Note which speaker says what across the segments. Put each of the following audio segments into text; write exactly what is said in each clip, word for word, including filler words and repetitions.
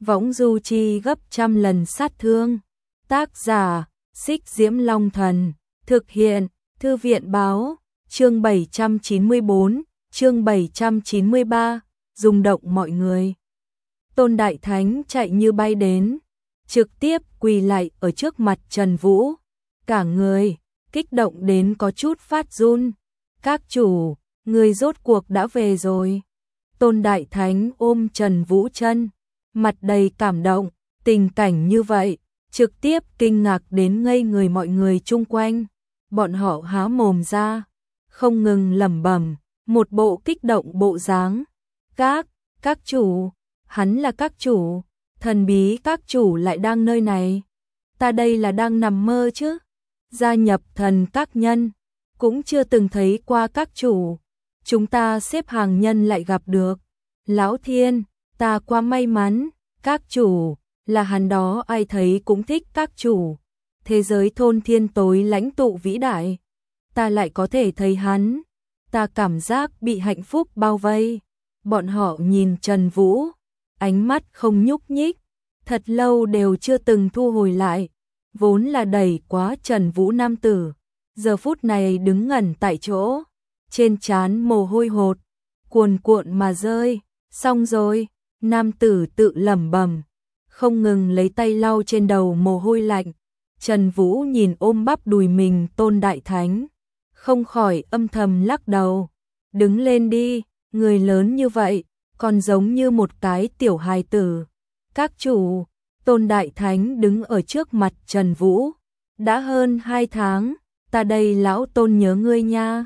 Speaker 1: võng du chi gấp trăm lần sát thương. Tác giả, Xích Diễm Long Thần, thực hiện, Thư viện báo, chương bảy trăm chín mươi tư, chương bảy trăm chín mươi ba, rung động mọi người. Tôn Đại Thánh chạy như bay đến, trực tiếp quỳ lại ở trước mặt Trần Vũ, cả người kích động đến có chút phát run. Các chủ, người rốt cuộc đã về rồi. Tôn Đại Thánh ôm Trần Vũ chân, mặt đầy cảm động, tình cảnh như vậy, trực tiếp kinh ngạc đến ngây người mọi người chung quanh. Bọn họ há mồm ra, không ngừng lẩm bẩm, một bộ kích động bộ dáng. Các, các chủ, hắn là các chủ, thần bí các chủ lại đang nơi này. Ta đây là đang nằm mơ chứ? Gia nhập thần các nhân, cũng chưa từng thấy qua các chủ. Chúng ta xếp hàng nhân lại gặp được. Lão Thiên, ta quá may mắn, các chủ, là hắn đó ai thấy cũng thích các chủ. Thế giới thôn thiên tối lãnh tụ vĩ đại, ta lại có thể thấy hắn. Ta cảm giác bị hạnh phúc bao vây. Bọn họ nhìn Trần Vũ, ánh mắt không nhúc nhích, thật lâu đều chưa từng thu hồi lại. Vốn là đẩy quá Trần Vũ nam tử, giờ phút này đứng ngẩn tại chỗ, trên trán mồ hôi hột cuồn cuộn mà rơi. Xong rồi, nam tử tự lẩm bẩm, không ngừng lấy tay lau trên đầu mồ hôi lạnh. Trần Vũ nhìn ôm bắp đùi mình Tôn Đại Thánh, không khỏi âm thầm lắc đầu. Đứng lên đi, người lớn như vậy, còn giống như một cái tiểu hài tử. Các chủ, Tôn Đại Thánh đứng ở trước mặt Trần Vũ. Đã hơn hai tháng, ta đây lão Tôn nhớ ngươi nha.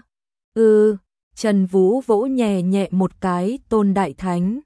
Speaker 1: Ừ, Trần Vũ vỗ nhẹ nhẹ một cái Tôn Đại Thánh.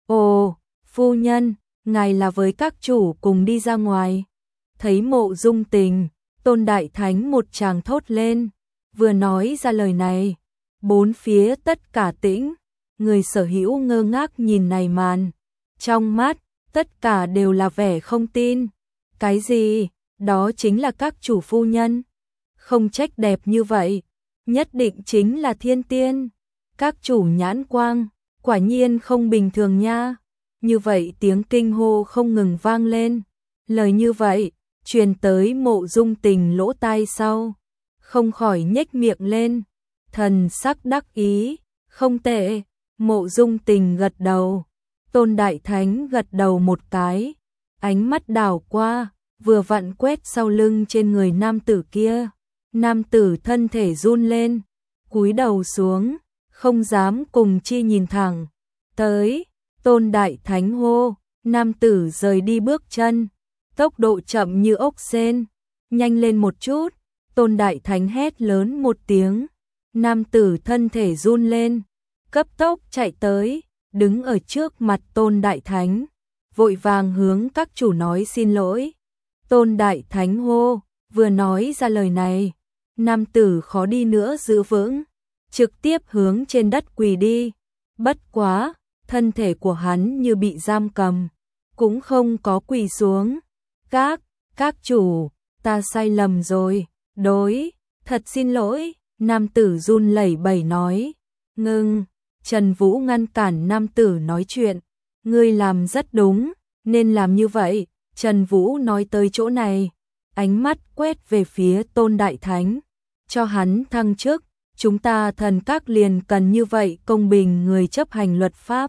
Speaker 1: Ồ, phu nhân, ngài là với các chủ cùng đi ra ngoài. Thấy Mộ Dung Tình, Tôn Đại Thánh một tràng thốt lên. Vừa nói ra lời này, bốn phía tất cả tĩnh, người sở hữu ngơ ngác nhìn này màn. Trong mắt, tất cả đều là vẻ không tin. Cái gì? Đó chính là các chủ phu nhân. Không trách đẹp như vậy, nhất định chính là thiên tiên. Các chủ nhãn quang, quả nhiên không bình thường nha. Như vậy tiếng kinh hô không ngừng vang lên. Lời như vậy, truyền tới Mộ Dung Tình lỗ tai sau, không khỏi nhếch miệng lên, thần sắc đắc ý. Không tệ. Mộ Dung Tình gật đầu. Tôn Đại Thánh gật đầu một cái, ánh mắt đảo qua, vừa vặn quét sau lưng trên người nam tử kia. Nam tử thân thể run lên, cúi đầu xuống, không dám cùng chi nhìn thẳng. Tới, Tôn Đại Thánh hô. Nam tử rời đi bước chân, tốc độ chậm như ốc sên. Nhanh lên một chút. Tôn Đại Thánh hét lớn một tiếng. Nam tử thân thể run lên, cấp tốc chạy tới, đứng ở trước mặt Tôn Đại Thánh, vội vàng hướng các chủ nói xin lỗi. Tôn Đại Thánh hô, vừa nói ra lời này, nam tử khó đi nữa giữ vững, trực tiếp hướng trên đất quỳ đi. Bất quá, thân thể của hắn như bị giam cầm, cũng không có quỳ xuống. Các, các chủ, ta sai lầm rồi, đối, thật xin lỗi. Nam tử run lẩy bẩy nói. Ngưng. Trần Vũ ngăn cản nam tử nói chuyện. Ngươi làm rất đúng, nên làm như vậy. Trần Vũ nói tới chỗ này, ánh mắt quét về phía Tôn Đại Thánh. Cho hắn thăng chức, chúng ta thần các liền cần như vậy công bình người chấp hành luật pháp.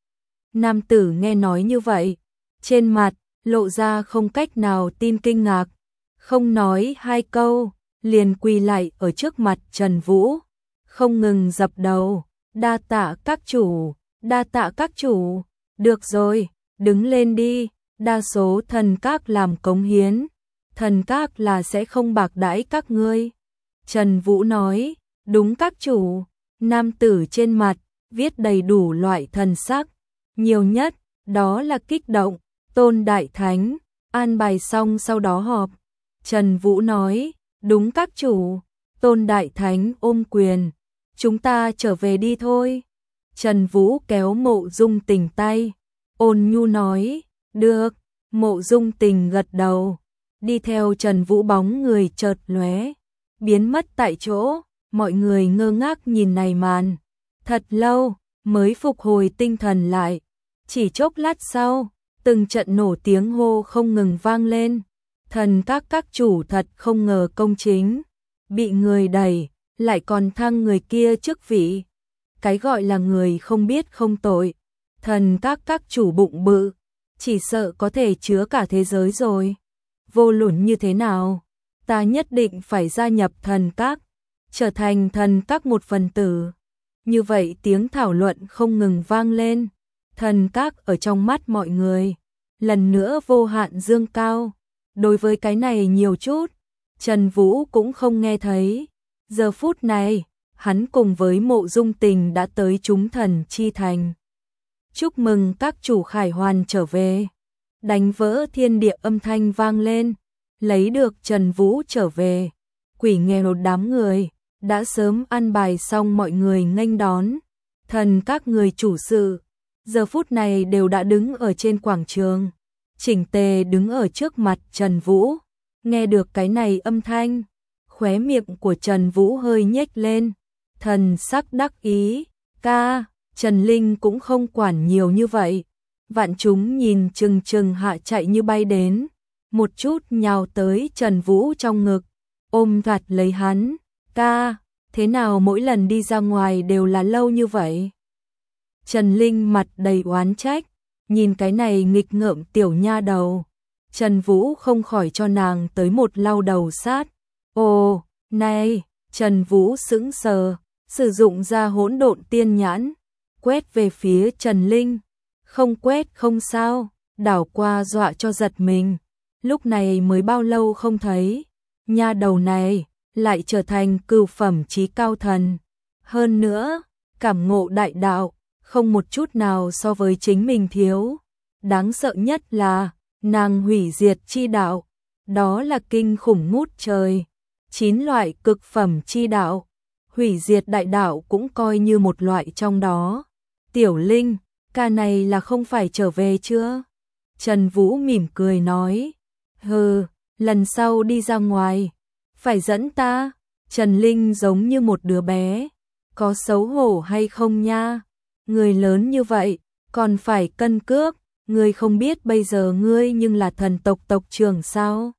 Speaker 1: Nam tử nghe nói như vậy, trên mặt lộ ra không cách nào tin kinh ngạc, không nói hai câu, liền quỳ lại ở trước mặt Trần Vũ, không ngừng dập đầu. Đa tạ các chủ, đa tạ các chủ. Được rồi, đứng lên đi. Đa số thần các làm cống hiến, thần các là sẽ không bạc đãi các ngươi. Trần Vũ nói. Đúng các chủ. Nam tử trên mặt viết đầy đủ loại thần sắc, nhiều nhất đó là kích động. Tôn Đại Thánh an bài xong sau đó họp. Trần Vũ nói. Đúng các chủ. Tôn Đại Thánh ôm quyền. Chúng ta trở về đi thôi. Trần Vũ kéo Mộ Dung Tình tay, ôn nhu nói. Được. Mộ Dung Tình gật đầu, đi theo Trần Vũ bóng người chợt lóe, biến mất tại chỗ. Mọi người ngơ ngác nhìn này màn, thật lâu mới phục hồi tinh thần lại. Chỉ chốc lát sau, từng trận nổ tiếng hô không ngừng vang lên. Thần các các chủ thật không ngờ công chính, bị người đẩy, lại còn thăng người kia chức vị. Cái gọi là người không biết không tội, thần các các chủ bụng bự, chỉ sợ có thể chứa cả thế giới rồi. Vô luận như thế nào, ta nhất định phải gia nhập thần các, trở thành thần các một phần tử. Như vậy tiếng thảo luận không ngừng vang lên, thần các ở trong mắt mọi người, lần nữa vô hạn dương cao. Đối với cái này nhiều chút, Trần Vũ cũng không nghe thấy. Giờ phút này, hắn cùng với Mộ Dung Tình đã tới chúng thần chi thành. Chúc mừng các chủ khải hoàn trở về. Đánh vỡ thiên địa âm thanh vang lên, lấy được Trần Vũ trở về. Quỷ nghèo đám người, đã sớm ăn bài xong mọi người nghênh đón. Thần các người chủ sự, giờ phút này đều đã đứng ở trên quảng trường. Chỉnh tề đứng ở trước mặt Trần Vũ, nghe được cái này âm thanh, khóe miệng của Trần Vũ hơi nhếch lên, thần sắc đắc ý, ca, Trần Linh cũng không quản nhiều như vậy. Vạn chúng nhìn chừng chừng hạ chạy như bay đến, một chút nhào tới Trần Vũ trong ngực, ôm gạt lấy hắn, ca, thế nào mỗi lần đi ra ngoài đều là lâu như vậy? Trần Linh mặt đầy oán trách, nhìn cái này nghịch ngợm tiểu nha đầu. Trần Vũ không khỏi cho nàng tới một lau đầu sát. Ồ, này, Trần Vũ sững sờ, sử dụng ra hỗn độn tiên nhãn, quét về phía Trần Linh. Không quét không sao, đảo qua dọa cho giật mình. Lúc này mới bao lâu không thấy, nha đầu này lại trở thành cửu phẩm chí cao thần. Hơn nữa, cảm ngộ đại đạo, không một chút nào so với chính mình thiếu. Đáng sợ nhất là, nàng hủy diệt chi đạo, đó là kinh khủng ngút trời. Chín loại cực phẩm chi đạo, hủy diệt đại đạo cũng coi như một loại trong đó. Tiểu Linh, ca này là không phải trở về chưa? Trần Vũ mỉm cười nói, hừ, lần sau đi ra ngoài, phải dẫn ta. Trần Linh giống như một đứa bé, có xấu hổ hay không nha? Người lớn như vậy, còn phải cân cước, ngươi không biết bây giờ ngươi nhưng là thần tộc tộc trưởng sao?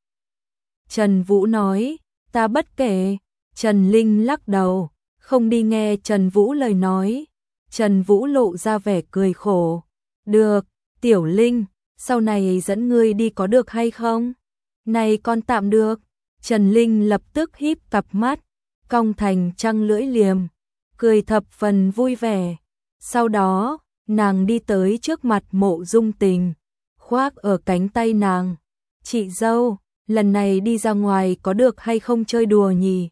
Speaker 1: Trần Vũ nói, ta bất kể. Trần Linh lắc đầu, không đi nghe Trần Vũ lời nói. Trần Vũ lộ ra vẻ cười khổ, được, Tiểu Linh, sau này dẫn ngươi đi có được hay không? Này con tạm được. Trần Linh lập tức híp cặp mắt, cong thành trăng lưỡi liềm, cười thập phần vui vẻ. Sau đó, nàng đi tới trước mặt Mộ Dung Tình, khoác ở cánh tay nàng. Chị dâu, lần này đi ra ngoài có được hay không chơi đùa nhỉ?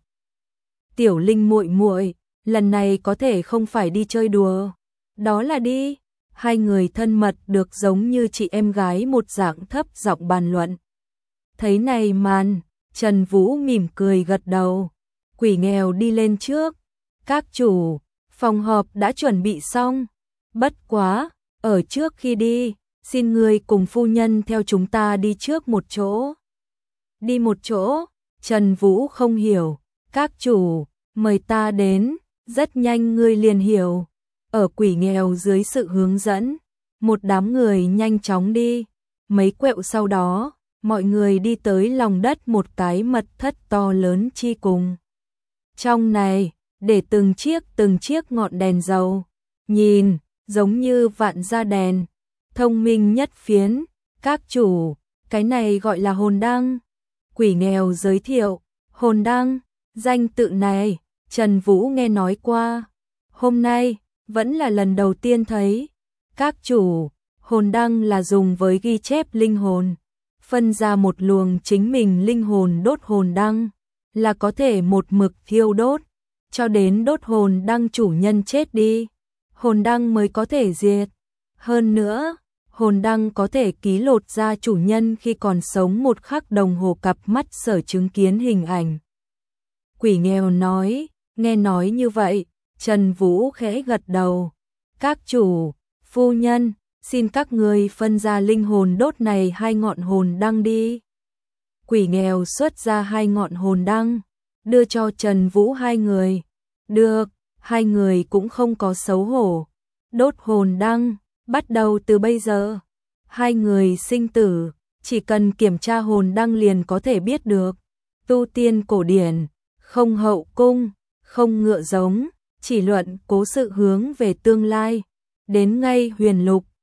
Speaker 1: Tiểu Linh muội muội, lần này có thể không phải đi chơi đùa, đó là đi. Hai người thân mật được giống như chị em gái một dạng thấp giọng bàn luận. Thấy này màn, Trần Vũ mỉm cười gật đầu. Quỷ nghèo đi lên trước. Các chủ, phòng họp đã chuẩn bị xong. Bất quá, ở trước khi đi, xin người cùng phu nhân theo chúng ta đi trước một chỗ. Đi một chỗ? Trần Vũ không hiểu. Các chủ, mời ta đến. Rất nhanh ngươi liền hiểu. Ở quỷ nghèo dưới sự hướng dẫn, một đám người nhanh chóng đi. Mấy quẹo sau đó, mọi người đi tới lòng đất một cái mật thất to lớn chi cùng. Trong này, để từng chiếc từng chiếc ngọn đèn dầu, nhìn giống như vạn gia đèn, thông minh nhất phiến. Các chủ, cái này gọi là hồn đăng. Quỷ nghèo giới thiệu, hồn đăng, danh tự này, Trần Vũ nghe nói qua. Hôm nay, vẫn là lần đầu tiên thấy. Các chủ, hồn đăng là dùng với ghi chép linh hồn, phân ra một luồng chính mình linh hồn đốt hồn đăng, là có thể một mực thiêu đốt, cho đến đốt hồn đăng chủ nhân chết đi, hồn đăng mới có thể diệt. Hơn nữa, hồn đăng có thể ký lột ra chủ nhân khi còn sống một khắc đồng hồ cặp mắt sở chứng kiến hình ảnh. Quỷ nghèo nói, nghe nói như vậy, Trần Vũ khẽ gật đầu. Các chủ, phu nhân, xin các người phân ra linh hồn đốt này hai ngọn hồn đăng đi. Quỷ nghèo xuất ra hai ngọn hồn đăng, đưa cho Trần Vũ hai người. Được, hai người cũng không có xấu hổ. Đốt hồn đăng, bắt đầu từ bây giờ. hai người sinh tử, chỉ cần kiểm tra hồn đăng liền có thể biết được. Tu tiên cổ điển, không hậu cung, không ngựa giống, chỉ luận cố sự hướng về tương lai. Đến ngay huyền lục,